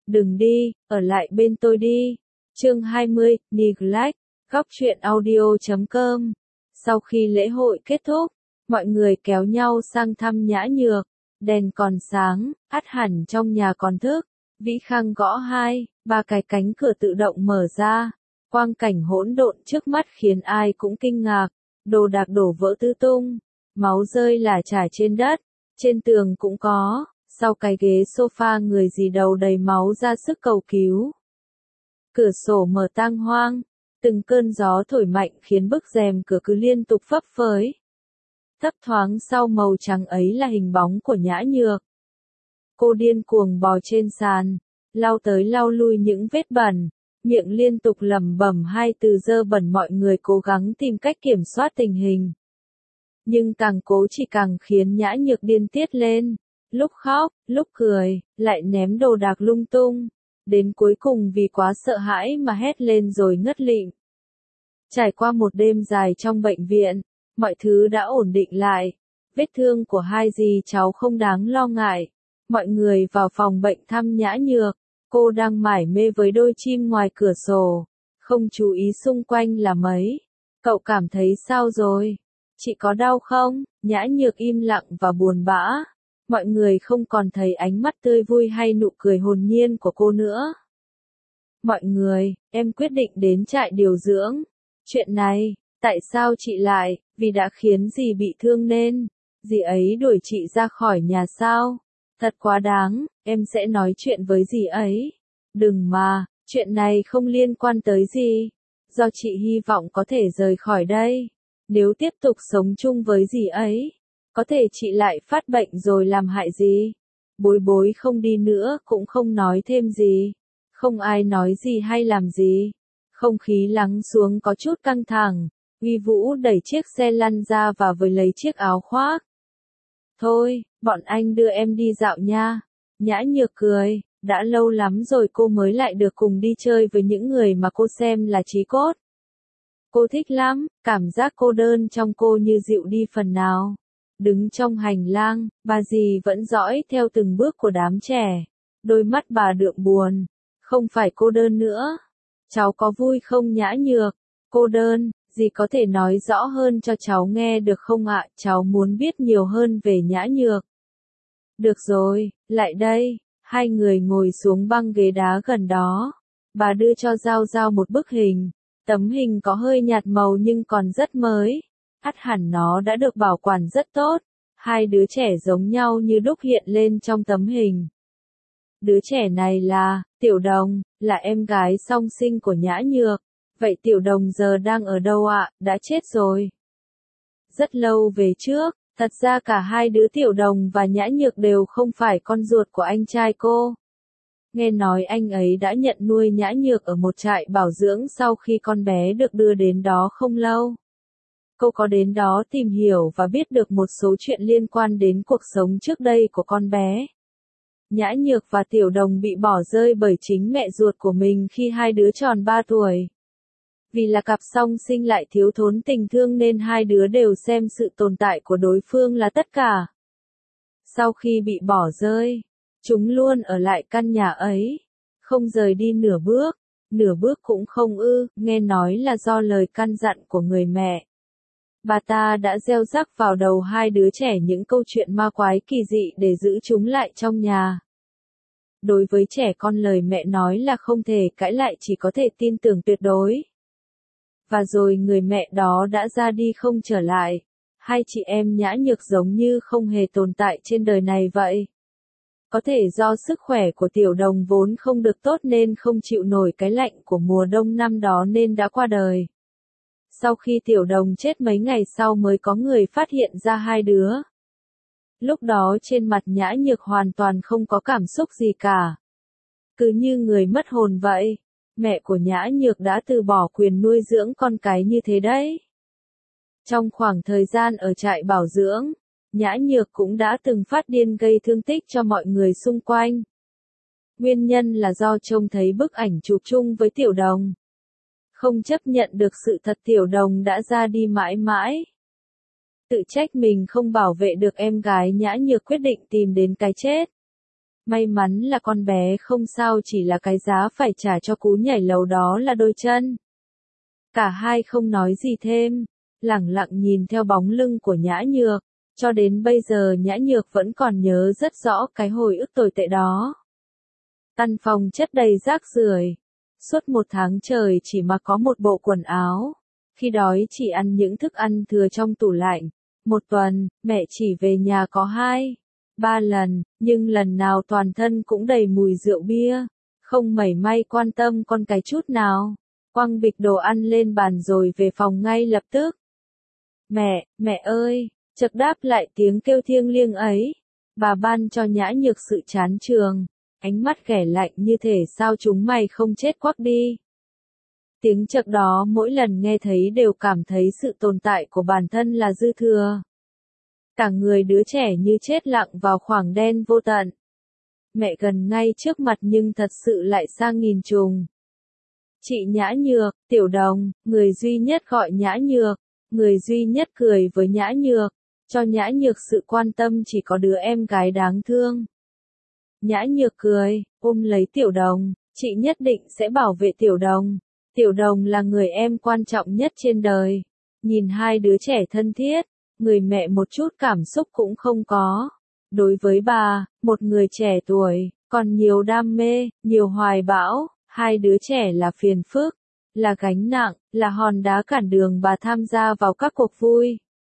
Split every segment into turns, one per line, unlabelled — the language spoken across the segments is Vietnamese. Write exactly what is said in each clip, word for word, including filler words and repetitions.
Đừng đi, ở lại bên tôi đi. Chương hai mươi, Neglect, góc truyện audio chấm com. Sau khi lễ hội kết thúc, mọi người kéo nhau sang thăm Nhã Nhược. Đèn còn sáng, ắt hẳn trong nhà còn thức. Vĩ Khang gõ hai, ba cái cánh cửa tự động mở ra. Quang cảnh hỗn độn trước mắt khiến ai cũng kinh ngạc. Đồ đạc đổ vỡ tứ tung. Máu rơi lả chả trên đất. Trên tường cũng có. Sau cái ghế sofa người dì đầu đầy máu ra sức cầu cứu. Cửa sổ mở tang hoang. Từng cơn gió thổi mạnh khiến bức rèm cửa cứ liên tục phấp phới. Thấp thoáng sau màu trắng ấy là hình bóng của Nhã Nhược. Cô điên cuồng bò trên sàn, lau tới lau lui những vết bẩn, miệng liên tục lẩm bẩm hai từ dơ bẩn. Mọi người cố gắng tìm cách kiểm soát tình hình. Nhưng càng cố chỉ càng khiến Nhã Nhược điên tiết lên, lúc khóc, lúc cười, lại ném đồ đạc lung tung. Đến cuối cùng vì quá sợ hãi mà hét lên rồi ngất lịm. Trải qua một đêm dài trong bệnh viện, mọi thứ đã ổn định lại. Vết thương của hai dì cháu không đáng lo ngại. Mọi người vào phòng bệnh thăm Nhã Nhược. Cô đang mải mê với đôi chim ngoài cửa sổ, không chú ý xung quanh là mấy. Cậu cảm thấy sao rồi? Chị có đau không? Nhã Nhược im lặng và buồn bã. Mọi người không còn thấy ánh mắt tươi vui hay nụ cười hồn nhiên của cô nữa. Mọi người, em quyết định đến trại điều dưỡng. Chuyện này, tại sao chị lại? Vì đã khiến dì bị thương nên dì ấy đuổi chị ra khỏi nhà sao? Thật quá đáng, em sẽ nói chuyện với dì ấy. Đừng mà, chuyện này không liên quan tới dì. Do chị hy vọng có thể rời khỏi đây. Nếu tiếp tục sống chung với dì ấy, có thể chị lại phát bệnh rồi làm hại dì. Bối bối không đi nữa cũng không nói thêm gì. Không ai nói gì hay làm gì. Không khí lắng xuống có chút căng thẳng. Uy Vũ đẩy chiếc xe lăn ra và với lấy chiếc áo khoác. Thôi, bọn anh đưa em đi dạo nha. Nhã Nhược cười, đã lâu lắm rồi cô mới lại được cùng đi chơi với những người mà cô xem là chí cốt. Cô thích lắm, cảm giác cô đơn trong cô như dịu đi phần nào. Đứng trong hành lang, bà dì vẫn dõi theo từng bước của đám trẻ. Đôi mắt bà đượm buồn. Không phải cô đơn nữa. Cháu có vui không Nhã Nhược? Cô đơn, dì có thể nói rõ hơn cho cháu nghe được không ạ? Cháu muốn biết nhiều hơn về Nhã Nhược. Được rồi, lại đây. Hai người ngồi xuống băng ghế đá gần đó. Bà đưa cho Giao Giao một bức hình. Tấm hình có hơi nhạt màu nhưng còn rất mới. Ắt hẳn nó đã được bảo quản rất tốt. Hai đứa trẻ giống nhau như đúc hiện lên trong tấm hình. Đứa trẻ này là Tiểu Đồng, là em gái song sinh của Nhã Nhược. Vậy Tiểu Đồng giờ đang ở đâu ạ? Đã chết rồi. Rất lâu về trước, thật ra cả hai đứa Tiểu Đồng và Nhã Nhược đều không phải con ruột của anh trai cô. Nghe nói anh ấy đã nhận nuôi Nhã Nhược ở một trại bảo dưỡng sau khi con bé được đưa đến đó không lâu. Cô có đến đó tìm hiểu và biết được một số chuyện liên quan đến cuộc sống trước đây của con bé. Nhã Nhược và Tiểu Đồng bị bỏ rơi bởi chính mẹ ruột của mình khi hai đứa tròn ba tuổi. Vì là cặp song sinh lại thiếu thốn tình thương nên hai đứa đều xem sự tồn tại của đối phương là tất cả. Sau khi bị bỏ rơi, chúng luôn ở lại căn nhà ấy, không rời đi nửa bước, nửa bước cũng không ư, nghe nói là do lời căn dặn của người mẹ. Bà ta đã gieo rắc vào đầu hai đứa trẻ những câu chuyện ma quái kỳ dị để giữ chúng lại trong nhà. Đối với trẻ con lời mẹ nói là không thể cãi lại, chỉ có thể tin tưởng tuyệt đối. Và rồi người mẹ đó đã ra đi không trở lại. Hai chị em Nhã Nhược giống như không hề tồn tại trên đời này vậy. Có thể do sức khỏe của Tiểu Đồng vốn không được tốt nên không chịu nổi cái lạnh của mùa đông năm đó nên đã qua đời. Sau khi Tiểu Đồng chết mấy ngày sau mới có người phát hiện ra hai đứa. Lúc đó trên mặt Nhã Nhược hoàn toàn không có cảm xúc gì cả. Cứ như người mất hồn vậy. Mẹ của Nhã Nhược đã từ bỏ quyền nuôi dưỡng con cái như thế đấy. Trong khoảng thời gian ở trại bảo dưỡng, Nhã Nhược cũng đã từng phát điên gây thương tích cho mọi người xung quanh. Nguyên nhân là do trông thấy bức ảnh chụp chung với Tiểu Đồng. Không chấp nhận được sự thật, Tiểu Đồng đã ra đi mãi mãi. Tự trách mình không bảo vệ được em gái, Nhã Nhược quyết định tìm đến cái chết. May mắn là con bé không sao, chỉ là cái giá phải trả cho cú nhảy lầu đó là đôi chân. Cả hai không nói gì thêm, lẳng lặng nhìn theo bóng lưng của Nhã Nhược, cho đến bây giờ Nhã Nhược vẫn còn nhớ rất rõ cái hồi ức tồi tệ đó. Căn phòng chất đầy rác rưởi, suốt một tháng trời chỉ mặc có một bộ quần áo, khi đói chỉ ăn những thức ăn thừa trong tủ lạnh, một tuần, mẹ chỉ về nhà có hai, ba lần, nhưng lần nào toàn thân cũng đầy mùi rượu bia, không mảy may quan tâm con cái chút nào, quăng bịch đồ ăn lên bàn rồi về phòng ngay lập tức. Mẹ, mẹ ơi, chợt đáp lại tiếng kêu thiêng liêng ấy, bà ban cho Nhã Nhược sự chán chường, ánh mắt ghẻ lạnh như thể sao chúng mày không chết quắc đi. Tiếng chợt đó mỗi lần nghe thấy đều cảm thấy sự tồn tại của bản thân là dư thừa. Cả người đứa trẻ như chết lặng vào khoảng đen vô tận. Mẹ gần ngay trước mặt nhưng thật sự lại sang nghìn trùng. Chị Nhã Nhược, Tiểu Đồng, người duy nhất gọi Nhã Nhược, người duy nhất cười với Nhã Nhược, cho Nhã Nhược sự quan tâm chỉ có đứa em gái đáng thương. Nhã Nhược cười, ôm lấy Tiểu Đồng, chị nhất định sẽ bảo vệ Tiểu Đồng. Tiểu Đồng là người em quan trọng nhất trên đời. Nhìn hai đứa trẻ thân thiết, người mẹ một chút cảm xúc cũng không có. Đối với bà, một người trẻ tuổi, còn nhiều đam mê, nhiều hoài bão, hai đứa trẻ là phiền phức, là gánh nặng, là hòn đá cản đường bà tham gia vào các cuộc vui.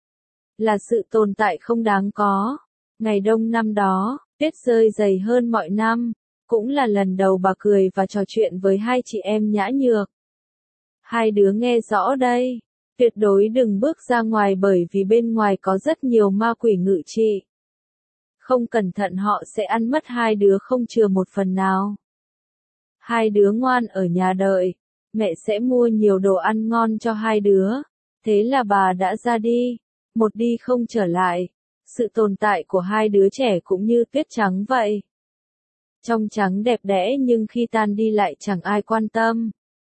Là sự tồn tại không đáng có. Ngày đông năm đó, tuyết rơi dày hơn mọi năm, cũng là lần đầu bà cười và trò chuyện với hai chị em Nhã Nhược. Hai đứa nghe rõ đây, tuyệt đối đừng bước ra ngoài bởi vì bên ngoài có rất nhiều ma quỷ ngự trị. Không cẩn thận họ sẽ ăn mất hai đứa không chừa một phần nào. Hai đứa ngoan ở nhà đợi, mẹ sẽ mua nhiều đồ ăn ngon cho hai đứa. Thế là bà đã ra đi, một đi không trở lại. Sự tồn tại của hai đứa trẻ cũng như tuyết trắng vậy. Trong trắng đẹp đẽ nhưng khi tan đi lại chẳng ai quan tâm.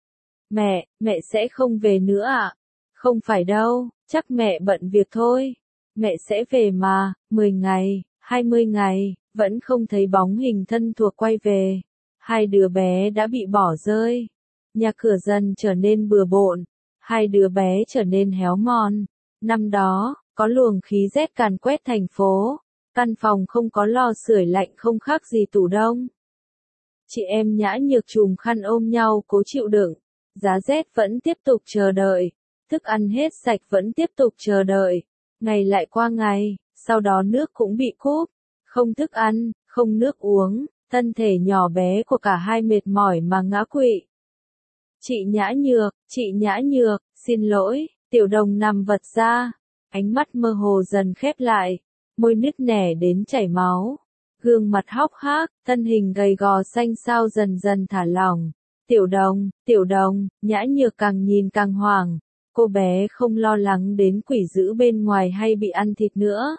Mẹ, mẹ sẽ không về nữa ạ? À? Không phải đâu, chắc mẹ bận việc thôi. Mẹ sẽ về mà, mười ngày, hai mươi ngày, vẫn không thấy bóng hình thân thuộc quay về. Hai đứa bé đã bị bỏ rơi. Nhà cửa dần trở nên bừa bộn. Hai đứa bé trở nên héo mòn. Năm đó, có luồng khí rét càn quét thành phố. Căn phòng không có lò sưởi lạnh không khác gì tủ đông. Chị em Nhã Nhược chùm khăn ôm nhau cố chịu đựng. Giá rét vẫn tiếp tục chờ đợi. Thức ăn hết sạch vẫn tiếp tục chờ đợi. Ngày lại qua ngày, sau đó nước cũng bị cúp. Không thức ăn, không nước uống, thân thể nhỏ bé của cả hai mệt mỏi mà ngã quỵ. Chị Nhã Nhược, chị Nhã Nhược, xin lỗi, Tiểu Đồng nằm vật ra. Ánh mắt mơ hồ dần khép lại, môi nứt nẻ đến chảy máu. Gương mặt hốc hác, thân hình gầy gò xanh xao dần dần thả lỏng. Tiểu Đồng, Tiểu Đồng, Nhã Nhược càng nhìn càng hoảng. Cô bé không lo lắng đến quỷ dữ bên ngoài hay bị ăn thịt nữa.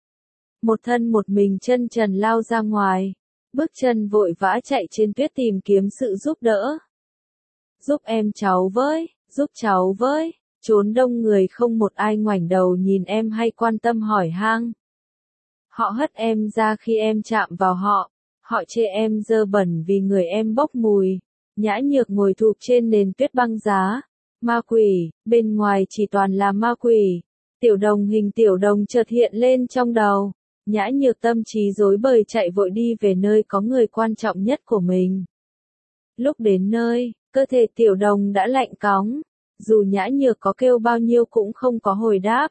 Một thân một mình chân trần lao ra ngoài, bước chân vội vã chạy trên tuyết tìm kiếm sự giúp đỡ. Giúp em cháu với, giúp cháu với, trốn đông người không một ai ngoảnh đầu nhìn em hay quan tâm hỏi han. Họ hất em ra khi em chạm vào họ, họ chê em dơ bẩn vì người em bốc mùi. Nhã Nhược ngồi thụp trên nền tuyết băng giá. Ma quỷ, bên ngoài chỉ toàn là ma quỷ. Tiểu Đồng hình Tiểu Đồng chợt hiện lên trong đầu. Nhã Nhược tâm trí rối bời chạy vội đi về nơi có người quan trọng nhất của mình. Lúc đến nơi, cơ thể Tiểu Đồng đã lạnh cóng. Dù Nhã Nhược có kêu bao nhiêu cũng không có hồi đáp.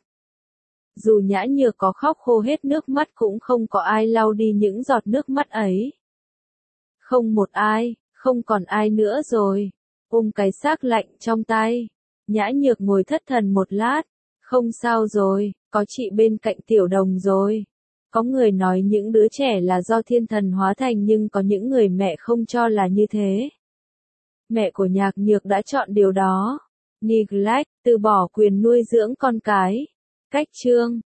Dù Nhã Nhược có khóc khô hết nước mắt cũng không có ai lau đi những giọt nước mắt ấy. Không một ai, không còn ai nữa rồi. Ôm cái xác lạnh trong tay. Nhã Nhược ngồi thất thần một lát. Không sao rồi, có chị bên cạnh Tiểu Đồng rồi. Có người nói những đứa trẻ là do thiên thần hóa thành nhưng có những người mẹ không cho là như thế. Mẹ của Nhạc Nhược đã chọn điều đó. Neglect, từ bỏ quyền nuôi dưỡng con cái. Cách chương